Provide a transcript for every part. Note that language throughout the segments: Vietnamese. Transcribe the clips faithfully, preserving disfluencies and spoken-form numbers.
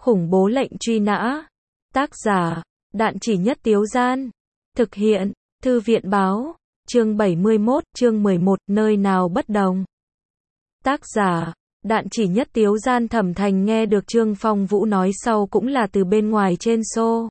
Khủng bố lệnh truy nã. Tác giả, Đạn Chỉ Nhất Tiếu Gian. Thực hiện, Thư viện Báo. Chương bảy mươi mốt, chương mười một, nơi nào bất đồng. Tác giả, Đạn Chỉ Nhất Tiếu Gian. Thẩm Thành nghe được Trương Phong Vũ nói sau cũng là từ bên ngoài trên xô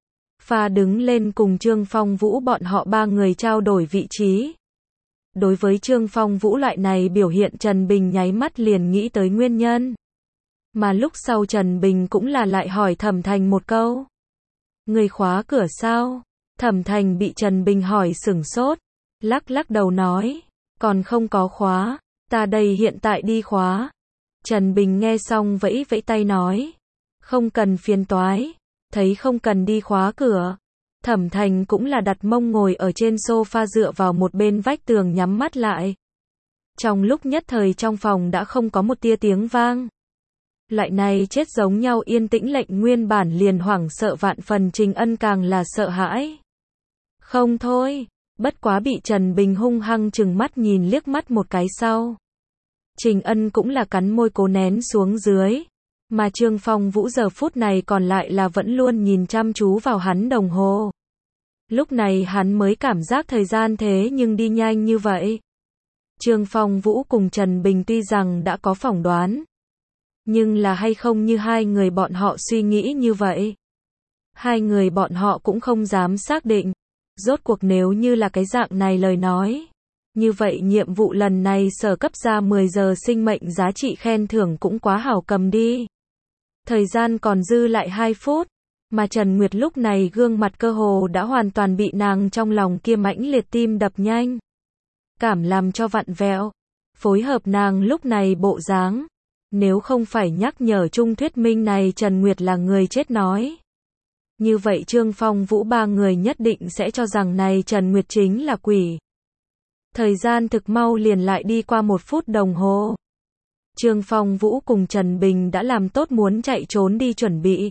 pha đứng lên cùng Trương Phong Vũ bọn họ ba người trao đổi vị trí. Đối với Trương Phong Vũ loại này biểu hiện, Trần Bình nháy mắt liền nghĩ tới nguyên nhân. Mà lúc sau Trần Bình cũng là lại hỏi Thẩm Thành một câu. Người khóa cửa sao? Thẩm Thành bị Trần Bình hỏi sửng sốt, lắc lắc đầu nói, còn không có khóa, ta đây hiện tại đi khóa. Trần Bình nghe xong vẫy vẫy tay nói, không cần phiền toái, thấy không cần đi khóa cửa. Thẩm Thành cũng là đặt mông ngồi ở trên sofa dựa vào một bên vách tường nhắm mắt lại. Trong lúc nhất thời trong phòng đã không có một tia tiếng vang. Loại này chết giống nhau yên tĩnh lệnh nguyên bản liền hoảng sợ vạn phần Trình Ân càng là sợ hãi. Không thôi, bất quá bị Trần Bình hung hăng chừng mắt nhìn liếc mắt một cái sau. Trình Ân cũng là cắn môi cố nén xuống dưới. Mà Trương Phong Vũ giờ phút này còn lại là vẫn luôn nhìn chăm chú vào hắn đồng hồ. Lúc này hắn mới cảm giác thời gian thế nhưng đi nhanh như vậy. Trương Phong Vũ cùng Trần Bình tuy rằng đã có phỏng đoán, nhưng là hay không như hai người bọn họ suy nghĩ như vậy. Hai người bọn họ cũng không dám xác định. Rốt cuộc nếu như là cái dạng này lời nói, như vậy nhiệm vụ lần này sở cấp ra mười giờ sinh mệnh giá trị khen thưởng cũng quá hảo cầm đi. Thời gian còn dư lại hai phút, mà Trần Nguyệt lúc này gương mặt cơ hồ đã hoàn toàn bị nàng trong lòng kia mãnh liệt tim đập nhanh cảm làm cho vặn vẹo. Phối hợp nàng lúc này bộ dáng, nếu không phải nhắc nhở chung thuyết minh này Trần Nguyệt là người chết nói, như vậy Trương Phong Vũ ba người nhất định sẽ cho rằng này Trần Nguyệt chính là quỷ. Thời gian thực mau liền lại đi qua một phút đồng hồ. Trương Phong Vũ cùng Trần Bình đã làm tốt muốn chạy trốn đi chuẩn bị.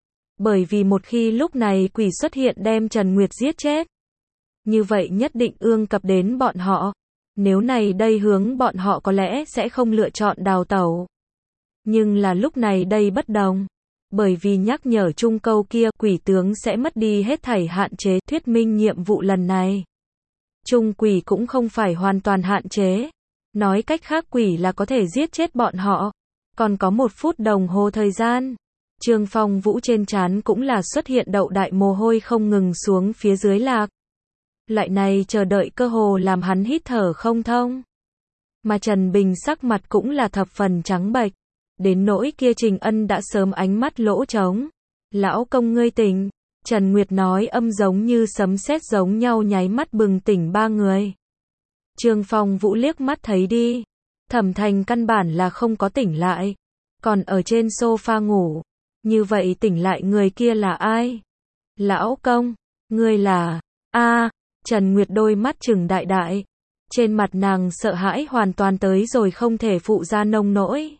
Bởi vì một khi lúc này quỷ xuất hiện đem Trần Nguyệt giết chết, như vậy nhất định ương cập đến bọn họ. Nếu này đây hướng bọn họ có lẽ sẽ không lựa chọn đào tẩu. Nhưng là lúc này đây bất đồng. Bởi vì nhắc nhở chung câu kia quỷ tướng sẽ mất đi hết thảy hạn chế, thuyết minh nhiệm vụ lần này. Chung quỷ cũng không phải hoàn toàn hạn chế. Nói cách khác quỷ là có thể giết chết bọn họ. Còn có một phút đồng hồ thời gian. Trương Phong Vũ trên trán cũng là xuất hiện đậu đại mồ hôi không ngừng xuống phía dưới lạc. Loại này chờ đợi cơ hồ làm hắn hít thở không thông. Mà Trần Bình sắc mặt cũng là thập phần trắng bệch. Đến nỗi kia Trình Ân đã sớm ánh mắt lỗ trống. Lão công ngươi tỉnh. Trần Nguyệt nói âm giống như sấm sét giống nhau nháy mắt bừng tỉnh ba người. Trương Phong Vũ liếc mắt thấy đi. Thẩm Thành căn bản là không có tỉnh lại. Còn ở trên sofa ngủ. Như vậy tỉnh lại người kia là ai? Lão công, ngươi là... a Trần Nguyệt đôi mắt trừng đại đại. Trên mặt nàng sợ hãi hoàn toàn tới rồi không thể phụ ra nông nỗi.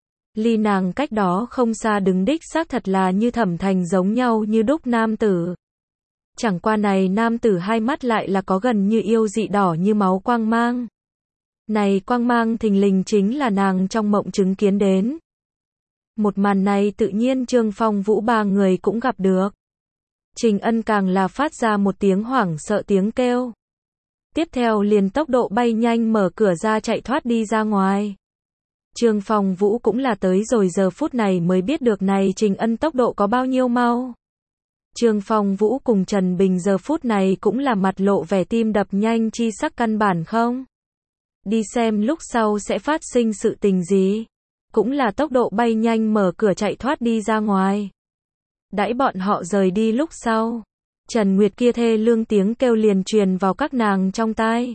Ly nàng cách đó không xa đứng đích xác thật là như Thẩm Thành giống nhau như đúc nam tử. Chẳng qua này nam tử hai mắt lại là có gần như yêu dị đỏ như máu quang mang. Này quang mang thình lình chính là nàng trong mộng chứng kiến đến. Một màn này tự nhiên Trương Phong Vũ ba người cũng gặp được. Trình Ân càng là phát ra một tiếng hoảng sợ tiếng kêu. Tiếp theo liền tốc độ bay nhanh mở cửa ra chạy thoát đi ra ngoài. Trương Phong Vũ cũng là tới rồi giờ phút này mới biết được này Trình Ân tốc độ có bao nhiêu mau. Trương Phong Vũ cùng Trần Bình giờ phút này cũng là mặt lộ vẻ tim đập nhanh chi sắc căn bản không. Đi xem lúc sau sẽ phát sinh sự tình gì. Cũng là tốc độ bay nhanh mở cửa chạy thoát đi ra ngoài. Đãi bọn họ rời đi lúc sau. Trần Nguyệt kia thê lương tiếng kêu liền truyền vào các nàng trong tai.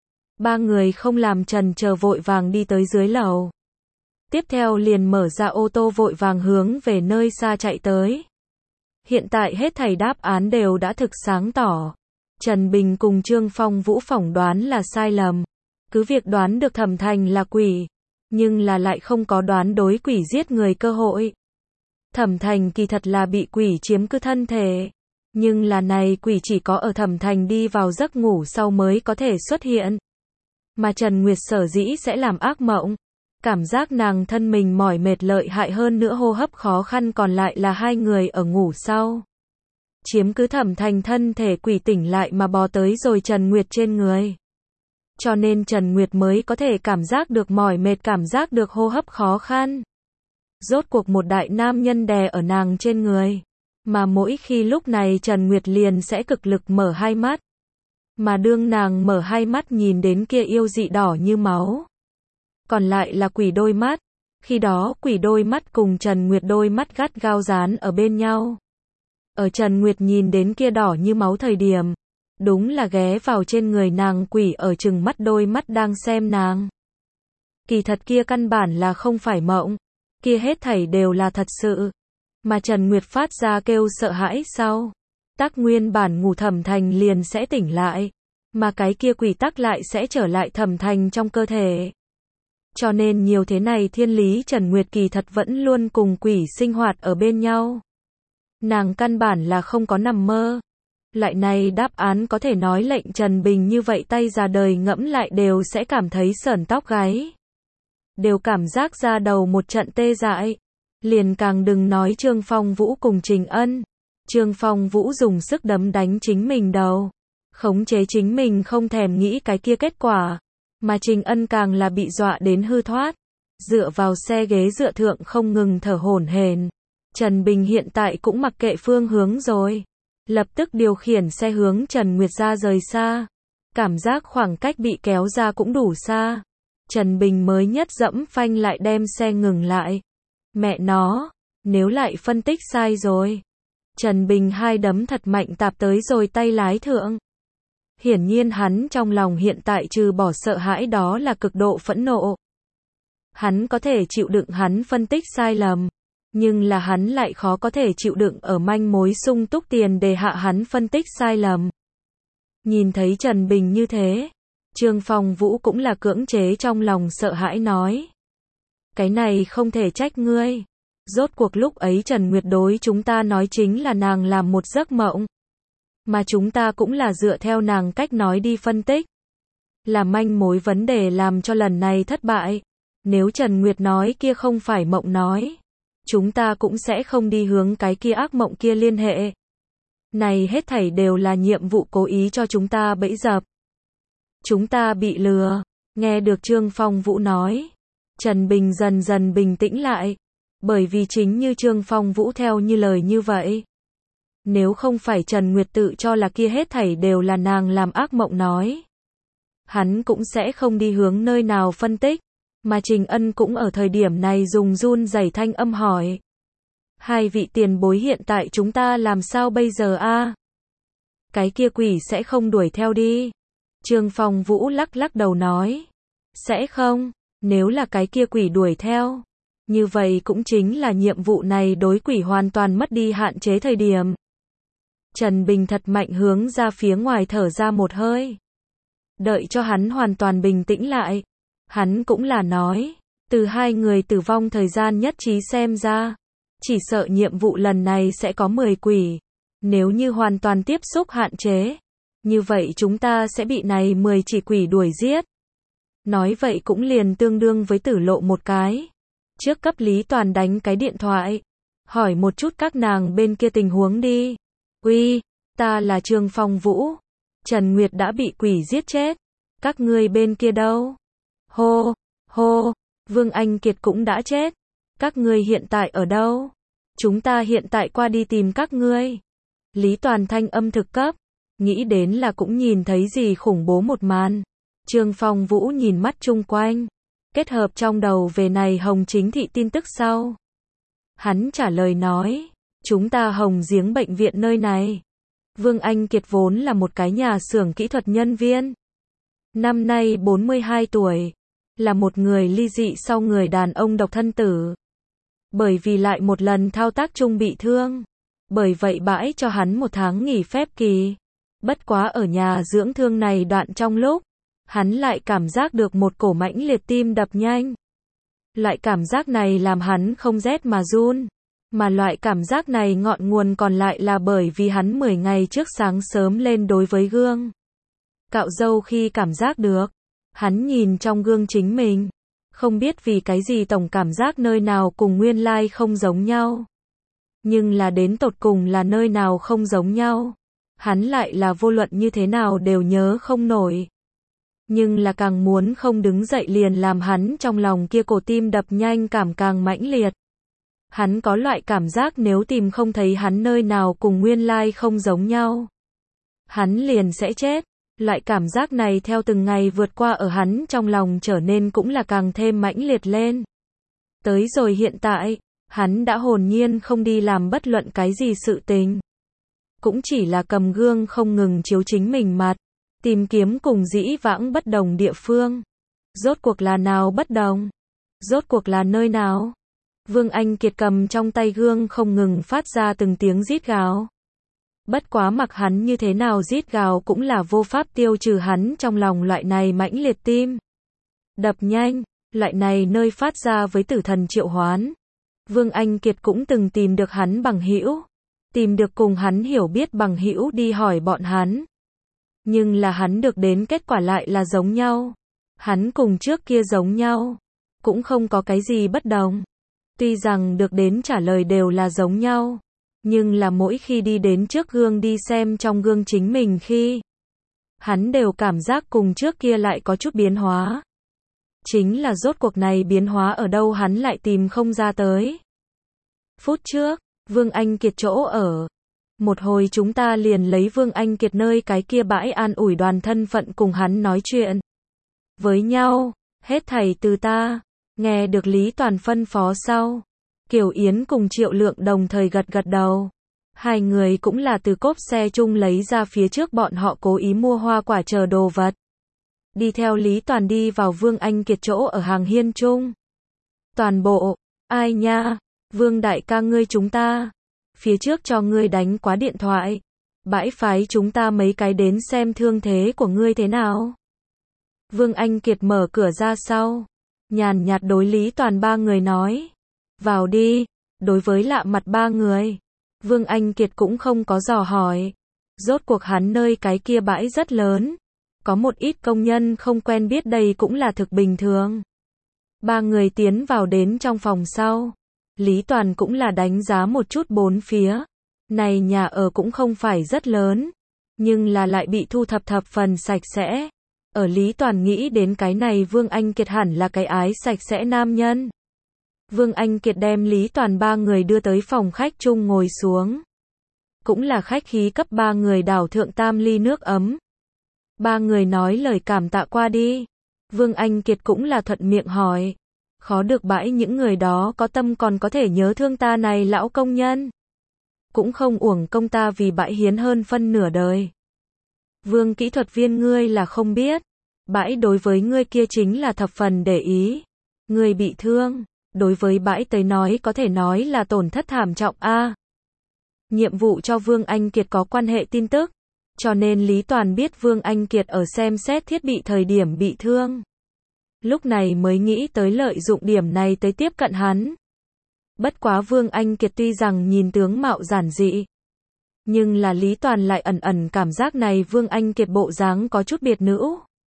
Ba người không làm trần chờ vội vàng đi tới dưới lầu. Tiếp theo liền mở ra ô tô vội vàng hướng về nơi xa chạy tới. Hiện tại hết thảy đáp án đều đã thực sáng tỏ. Trần Bình cùng Trương Phong Vũ phỏng đoán là sai lầm. Cứ việc đoán được Thẩm Thành là quỷ, nhưng là lại không có đoán đối quỷ giết người cơ hội. Thẩm Thành kỳ thật là bị quỷ chiếm cứ thân thể. Nhưng là này quỷ chỉ có ở Thẩm Thành đi vào giấc ngủ sau mới có thể xuất hiện. Mà Trần Nguyệt sở dĩ sẽ làm ác mộng. Cảm giác nàng thân mình mỏi mệt lợi hại hơn nữa hô hấp khó khăn còn lại là hai người ở ngủ sau. Chiếm cứ Thẩm Thành thân thể quỷ tỉnh lại mà bò tới rồi Trần Nguyệt trên người. Cho nên Trần Nguyệt mới có thể cảm giác được mỏi mệt, cảm giác được hô hấp khó khăn. Rốt cuộc một đại nam nhân đè ở nàng trên người. Mà mỗi khi lúc này Trần Nguyệt liền sẽ cực lực mở hai mắt. Mà đương nàng mở hai mắt nhìn đến kia yêu dị đỏ như máu. Còn lại là quỷ đôi mắt. Khi đó quỷ đôi mắt cùng Trần Nguyệt đôi mắt gắt gao dán ở bên nhau. Ở Trần Nguyệt nhìn đến kia đỏ như máu thời điểm. Đúng là ghé vào trên người nàng quỷ ở chừng mắt đôi mắt đang xem nàng. Kỳ thật kia căn bản là không phải mộng. Kia hết thảy đều là thật sự. Mà Trần Nguyệt phát ra kêu sợ hãi sau. Tắc nguyên bản ngủ Thẩm Thành liền sẽ tỉnh lại. Mà cái kia quỷ tắc lại sẽ trở lại Thẩm Thành trong cơ thể. Cho nên nhiều thế này thiên lý Trần Nguyệt kỳ thật vẫn luôn cùng quỷ sinh hoạt ở bên nhau. Nàng căn bản là không có nằm mơ. Lại này đáp án có thể nói lệnh Trần Bình như vậy tay già đời ngẫm lại đều sẽ cảm thấy sởn tóc gáy. Đều cảm giác ra đầu một trận tê dại. Liền càng đừng nói Trương Phong Vũ cùng Trình Ân. Trương Phong Vũ dùng sức đấm đánh chính mình đầu. Khống chế chính mình không thèm nghĩ cái kia kết quả. Mà Trình Ân càng là bị dọa đến hư thoát. Dựa vào xe ghế dựa thượng không ngừng thở hổn hển. Trần Bình hiện tại cũng mặc kệ phương hướng rồi. Lập tức điều khiển xe hướng Trần Nguyệt ra rời xa. Cảm giác khoảng cách bị kéo ra cũng đủ xa. Trần Bình mới nhất dẫm phanh lại đem xe ngừng lại. Mẹ nó, nếu lại phân tích sai rồi. Trần Bình hai đấm thật mạnh tạp tới rồi tay lái thượng. Hiển nhiên hắn trong lòng hiện tại trừ bỏ sợ hãi đó là cực độ phẫn nộ. Hắn có thể chịu đựng hắn phân tích sai lầm. Nhưng là hắn lại khó có thể chịu đựng ở manh mối sung túc tiền để hạ hắn phân tích sai lầm. Nhìn thấy Trần Bình như thế, Trương Phong Vũ cũng là cưỡng chế trong lòng sợ hãi nói. Cái này không thể trách ngươi. Rốt cuộc lúc ấy Trần Nguyệt đối chúng ta nói chính là nàng làm một giấc mộng. Mà chúng ta cũng là dựa theo nàng cách nói đi phân tích. Là manh mối vấn đề làm cho lần này thất bại. Nếu Trần Nguyệt nói kia không phải mộng nói. Chúng ta cũng sẽ không đi hướng cái kia ác mộng kia liên hệ. Này hết thảy đều là nhiệm vụ cố ý cho chúng ta bẫy dập. Chúng ta bị lừa. Nghe được Trương Phong Vũ nói. Trần Bình dần dần bình tĩnh lại. Bởi vì chính như Trương Phong Vũ theo như lời như vậy. Nếu không phải Trần Nguyệt tự cho là kia hết thảy đều là nàng làm ác mộng nói. Hắn cũng sẽ không đi hướng nơi nào phân tích. Mà Trình Ân cũng ở thời điểm này dùng run rẩy thanh âm hỏi. Hai vị tiền bối hiện tại chúng ta làm sao bây giờ a? Cái kia quỷ sẽ không đuổi theo đi. Trương Phong Vũ lắc lắc đầu nói. Sẽ không, nếu là cái kia quỷ đuổi theo. Như vậy cũng chính là nhiệm vụ này đối quỷ hoàn toàn mất đi hạn chế thời điểm. Trần Bình thật mạnh hướng ra phía ngoài thở ra một hơi. Đợi cho hắn hoàn toàn bình tĩnh lại. Hắn cũng là nói, từ hai người tử vong thời gian nhất trí xem ra, chỉ sợ nhiệm vụ lần này sẽ có mười quỷ. Nếu như hoàn toàn tiếp xúc hạn chế, như vậy chúng ta sẽ bị này mười chỉ quỷ đuổi giết. Nói vậy cũng liền tương đương với tử lộ một cái. Trước cấp Lý Toàn đánh cái điện thoại, hỏi một chút các nàng bên kia tình huống đi. Uy, ta là Trương Phong Vũ. Trần Nguyệt đã bị quỷ giết chết. Các ngươi bên kia đâu? Hô, hô, Vương Anh Kiệt cũng đã chết. Các ngươi hiện tại ở đâu? Chúng ta hiện tại qua đi tìm các ngươi. Lý Toàn thanh âm thực cấp. Nghĩ đến là cũng nhìn thấy gì khủng bố một màn. Trương Phong Vũ nhìn mắt chung quanh. Kết hợp trong đầu về này Hồng Chính Thị tin tức sau. Hắn trả lời nói. Chúng ta Hồng Giếng bệnh viện nơi này. Vương Anh Kiệt vốn là một cái nhà xưởng kỹ thuật nhân viên. Năm nay bốn mươi hai tuổi. Là một người ly dị sau người đàn ông độc thân tử. Bởi vì lại một lần thao tác chung bị thương. Bởi vậy bãi cho hắn một tháng nghỉ phép kỳ. Bất quá ở nhà dưỡng thương này đoạn trong lúc. Hắn lại cảm giác được một cổ mãnh liệt tim đập nhanh. Loại cảm giác này làm hắn không rét mà run. Mà loại cảm giác này ngọn nguồn còn lại là bởi vì hắn mười ngày trước sáng sớm lên đối với gương. Cạo râu khi cảm giác được. Hắn nhìn trong gương chính mình. Không biết vì cái gì tổng cảm giác nơi nào cùng nguyên lai không giống nhau. Nhưng là đến tột cùng là nơi nào không giống nhau. Hắn lại là vô luận như thế nào đều nhớ không nổi. Nhưng là càng muốn không đứng dậy liền làm hắn trong lòng kia cổ tim đập nhanh cảm càng mãnh liệt. Hắn có loại cảm giác nếu tìm không thấy hắn nơi nào cùng nguyên lai không giống nhau. Hắn liền sẽ chết. Loại cảm giác này theo từng ngày vượt qua ở hắn trong lòng trở nên cũng là càng thêm mãnh liệt lên. Tới rồi hiện tại, hắn đã hồn nhiên không đi làm bất luận cái gì sự tình. Cũng chỉ là cầm gương không ngừng chiếu chính mình mặt, tìm kiếm cùng dĩ vãng bất đồng địa phương. Rốt cuộc là nào bất đồng? Rốt cuộc là nơi nào? Vương Anh Kiệt cầm trong tay gương không ngừng phát ra từng tiếng rít gào. Bất quá mặc hắn như thế nào rít gào cũng là vô pháp tiêu trừ hắn trong lòng loại này mãnh liệt tim. Đập nhanh, loại này nơi phát ra với tử thần triệu hoán. Vương Anh Kiệt cũng từng tìm được hắn bằng hữu, tìm được cùng hắn hiểu biết bằng hữu đi hỏi bọn hắn. Nhưng là hắn được đến kết quả lại là giống nhau. Hắn cùng trước kia giống nhau, cũng không có cái gì bất đồng. Tuy rằng được đến trả lời đều là giống nhau, nhưng là mỗi khi đi đến trước gương đi xem trong gương chính mình khi, hắn đều cảm giác cùng trước kia lại có chút biến hóa. Chính là rốt cuộc này biến hóa ở đâu hắn lại tìm không ra tới. Phút trước, Vương Anh Kiệt chỗ ở. Một hồi chúng ta liền lấy Vương Anh Kiệt nơi cái kia bãi an ủi đoàn thân phận cùng hắn nói chuyện với nhau, hết thảy từ ta. Nghe được Lý Toàn phân phó sau, Kiều Yến cùng Triệu Lượng đồng thời gật gật đầu. Hai người cũng là từ cốp xe chung lấy ra phía trước bọn họ cố ý mua hoa quả chờ đồ vật. Đi theo Lý Toàn đi vào Vương Anh Kiệt chỗ ở hàng hiên chung. Toàn bộ, ai nha, Vương đại ca ngươi chúng ta, phía trước cho ngươi đánh quá điện thoại, bãi phái chúng ta mấy cái đến xem thương thế của ngươi thế nào. Vương Anh Kiệt mở cửa ra sau, nhàn nhạt đối Lý Toàn ba người nói, vào đi. Đối với lạ mặt ba người, Vương Anh Kiệt cũng không có dò hỏi. Rốt cuộc hắn nơi cái kia bãi rất lớn, có một ít công nhân không quen biết đây cũng là thực bình thường. Ba người tiến vào đến trong phòng sau, Lý Toàn cũng là đánh giá một chút bốn phía. Này nhà ở cũng không phải rất lớn, nhưng là lại bị thu thập thập phần sạch sẽ. Ở Lý Toàn nghĩ đến cái này Vương Anh Kiệt hẳn là cái ái sạch sẽ nam nhân. Vương Anh Kiệt đem Lý Toàn ba người đưa tới phòng khách chung ngồi xuống. Cũng là khách khí cấp ba người đảo thượng tam ly nước ấm. Ba người nói lời cảm tạ qua đi. Vương Anh Kiệt cũng là thuận miệng hỏi. Khó được bãi những người đó có tâm còn có thể nhớ thương ta này lão công nhân. Cũng không uổng công ta vì bãi hiến hơn phân nửa đời. Vương kỹ thuật viên ngươi là không biết. Bãi đối với ngươi kia chính là thập phần để ý. Ngươi bị thương, đối với bãi tới nói có thể nói là tổn thất thảm trọng a. Nhiệm vụ cho Vương Anh Kiệt có quan hệ tin tức, cho nên Lý Toàn biết Vương Anh Kiệt ở xem xét thiết bị thời điểm bị thương. Lúc này mới nghĩ tới lợi dụng điểm này tới tiếp cận hắn. Bất quá Vương Anh Kiệt tuy rằng nhìn tướng mạo giản dị, nhưng là Lý Toàn lại ẩn ẩn cảm giác này Vương Anh Kiệt bộ dáng có chút biệt nữ.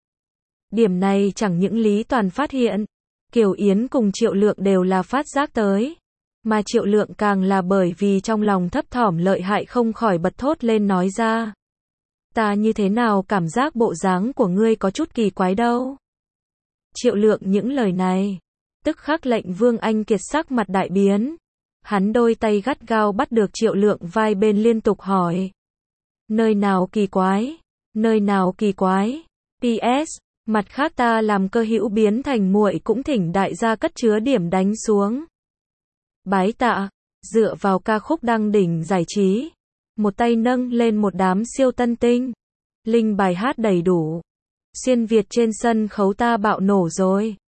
Điểm này chẳng những Lý Toàn phát hiện, Kiều Yến cùng Triệu Lượng đều là phát giác tới. Mà Triệu Lượng càng là bởi vì trong lòng thấp thỏm lợi hại không khỏi bật thốt lên nói ra. Ta như thế nào cảm giác bộ dáng của ngươi có chút kỳ quái đâu. Triệu Lượng những lời này, tức khắc lệnh Vương Anh Kiệt sắc mặt đại biến. Hắn đôi tay gắt gao bắt được Triệu Lượng vai bên liên tục hỏi. Nơi nào kỳ quái? Nơi nào kỳ quái? pê ét, mặt khác ta làm cơ hữu biến thành muội cũng thỉnh đại gia cất chứa điểm đánh xuống. Bái tạ, dựa vào ca khúc đăng đỉnh giải trí. Một tay nâng lên một đám siêu tân tinh. Linh bài hát đầy đủ. Xuyên Việt trên sân khấu ta bạo nổ rồi.